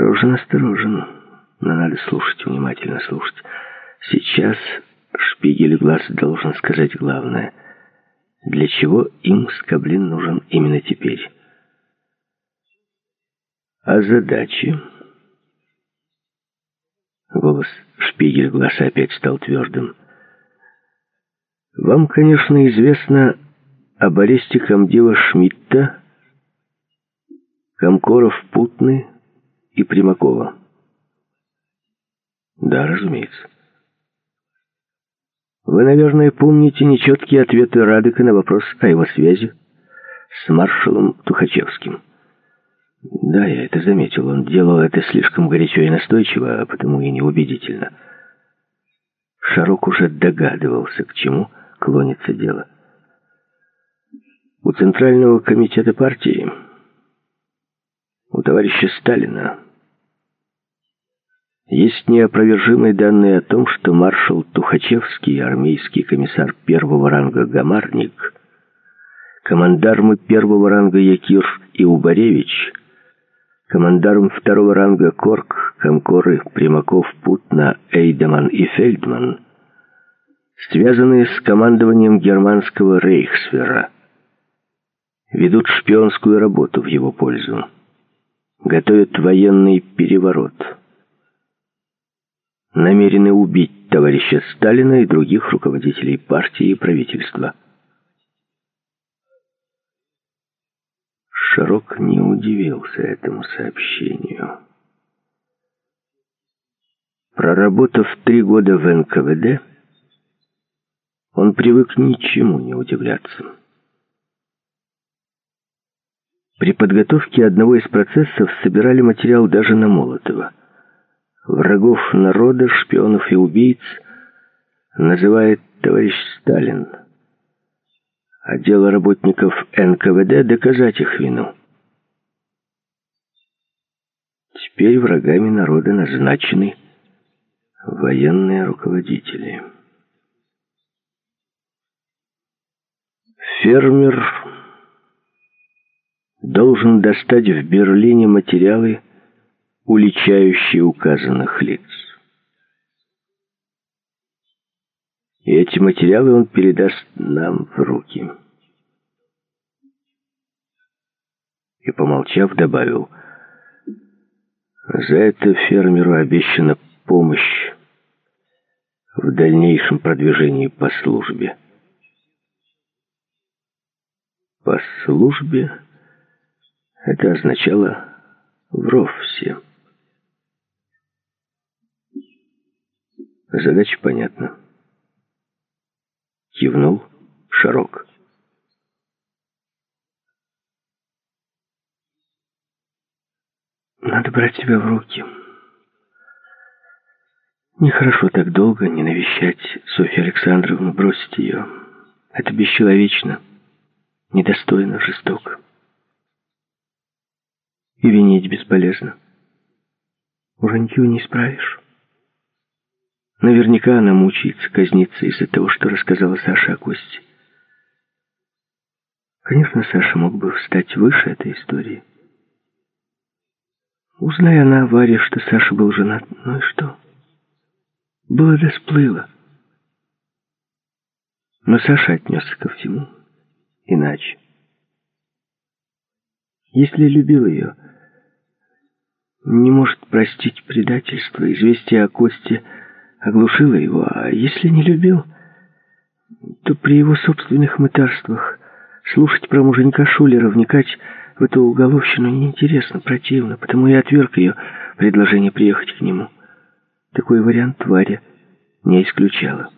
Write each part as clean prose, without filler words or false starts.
Осторожен, осторожен. Но надо слушать, внимательно слушать. Сейчас Шпигель Глаз должен сказать главное. Для чего им Скоблин нужен именно теперь? А задачи? Голос Шпигель Глаза опять стал твердым. Вам, конечно, известно об аресте комдива Шмидта, Комкоров Путны и Примакова. Да, разумеется. Вы, наверное, помните нечеткие ответы Радека на вопрос о его связи с маршалом Тухачевским. Да, я это заметил. Он делал это слишком горячо и настойчиво, а потому и неубедительно. Шарок уже догадывался, к чему клонится дело. У Центрального комитета партии, у товарища Сталина, есть неопровержимые данные о том, что маршал Тухачевский, армейский комиссар первого ранга Гамарник, командармы первого ранга Якир и Убаревич, командарм второго ранга Корк, Комкоры, Примаков, Путна, Эйдеман и Фельдман, связанные с командованием германского рейхсвера, ведут шпионскую работу в его пользу, готовят военный переворот, намерены убить товарища Сталина и других руководителей партии и правительства. Шарок не удивился этому сообщению. Проработав 3 года в НКВД, он привык ничему не удивляться. При подготовке одного из процессов собирали материал даже на Молотова. Врагов народа, шпионов и убийц называет товарищ Сталин, а дело работников НКВД — доказать их вину. Теперь врагами народа назначены военные руководители. Фермер должен достать в Берлине материалы, уличающие указанных лиц. И эти материалы он передаст нам в руки. И, помолчав, добавил: за это фермеру обещана помощь в дальнейшем продвижении по службе. По службе это означало вовсе. Задача понятна. Кивнул Шарок. Надо брать себя в руки. Нехорошо так долго не навещать Софью Александровну, бросить ее. Это бесчеловечно, недостойно, жестоко. И винить бесполезно. Уже ничего не исправишь. Наверняка она мучается, казнится из-за того, что рассказала Саше о Косте. Конечно, Саша мог бы встать выше этой истории. Узная она о Варе, что Саша был женат, ну и что? Было да сплыло. Но Саша отнесся ко всему иначе. Если любил ее, не может простить предательство. Известие о Косте оглушило его, а если не любил, то при его собственных мытарствах слушать про муженька Шулера, вникать в эту уголовщину неинтересно, противно, потому и отверг ее предложение приехать к нему. Такой вариант Варя не исключала.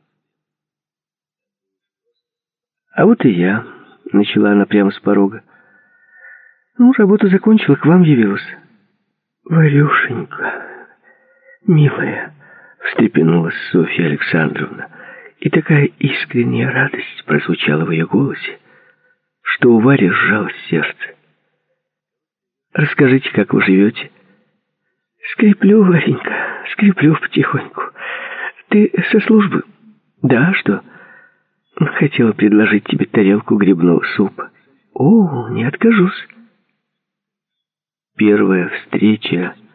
«А вот и я», — начала она прямо с порога. «Ну, работу закончила, к вам явилась». «Варюшенька, милая», — встрепенулась Софья Александровна, и такая искренняя радость прозвучала в ее голосе, что у Вари сжалось сердце. «Расскажите, как вы живете?» «Скреплю, Варенька, скреплю потихоньку. Ты со службы?» «Да, что?» «Хотела предложить тебе тарелку грибного супа». «О, не откажусь». Первая встреча